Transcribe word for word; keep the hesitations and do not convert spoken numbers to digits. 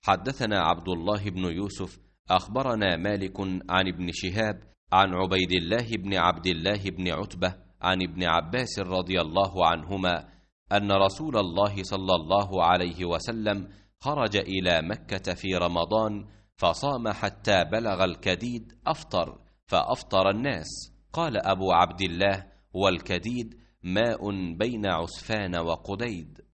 حدثنا عبد الله بن يوسف أخبرنا مالك عن ابن شهاب عن عبيد الله بن عبد الله بن عتبة عن ابن عباس رضي الله عنهما أن رسول الله صلى الله عليه وسلم خرج إلى مكة في رمضان فصام حتى بلغ الكديد أفطر فأفطر الناس. قال أبو عبد الله: والكديد ماء بين عسفان وقديد.